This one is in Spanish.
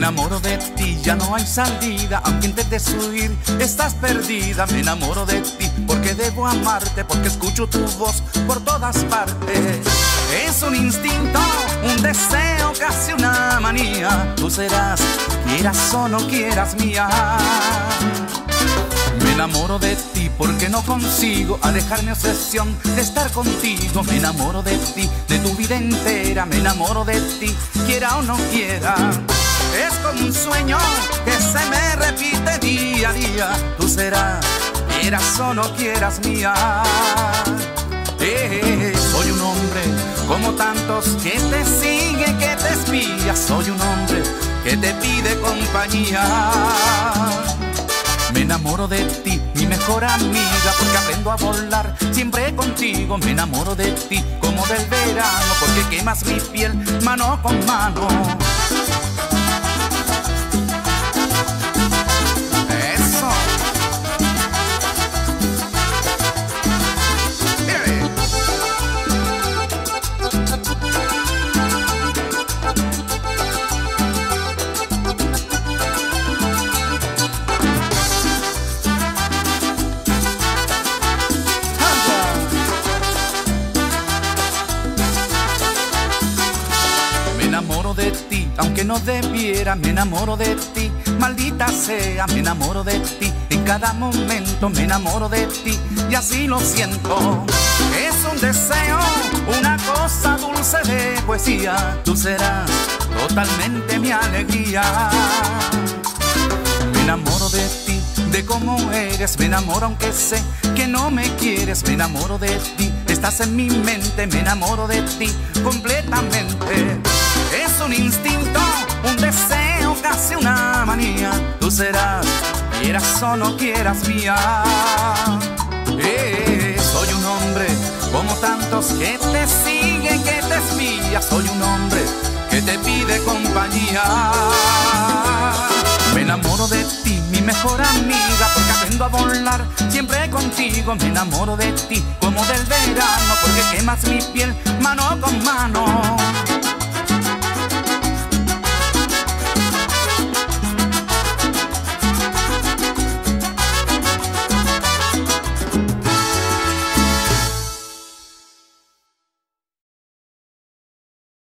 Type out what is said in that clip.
enamoro de ti, ya no hay salida. Aunque intentes huir, estás perdida. Me enamoro de ti porque debo amarte, porque escucho tu voz por todas partes. Es un instinto, un deseo, casi una manía. Tú serás, quieras o no quieras, mía. Me enamoro de ti porque no consigo alejar mi obsesión de estar contigo. Me enamoro de ti, de tu vida entera. Me enamoro de ti, quiera o no quiera. Es como un sueño que se me repite día a día. Tú serás, quieras o no quieras, mía. Soy un hombre como tantos que te sigue, que te espía. Soy un hombre que te pide compañía. Me enamoro de ti, mi mejor amiga, porque aprendo a volar siempre contigo. Me enamoro de ti como del verano, porque quemas mi piel mano con mano. Eso. Me enamoro de ti, aunque no debiera. Me enamoro de ti, maldita sea. Me enamoro de ti, en cada momento me enamoro de ti, y así lo siento. Es un deseo, una cosa dulce de poesía. Tú serás totalmente mi alegría. Me enamoro de ti, de cómo eres. Me enamoro aunque sé que no me quieres. Me enamoro de ti, estás en mi mente. Me enamoro de ti completamente. Es un instinto, un deseo, casi una manía. Tú serás, quieras o no quieras, mía. Soy un hombre como tantos que te siguen, que te espía. Soy un hombre que te pide compañía. Me enamoro de ti, mi mejor amiga, porque aprendo a volar siempre contigo. Me enamoro de ti como del verano, porque quemas mi piel mano con mano.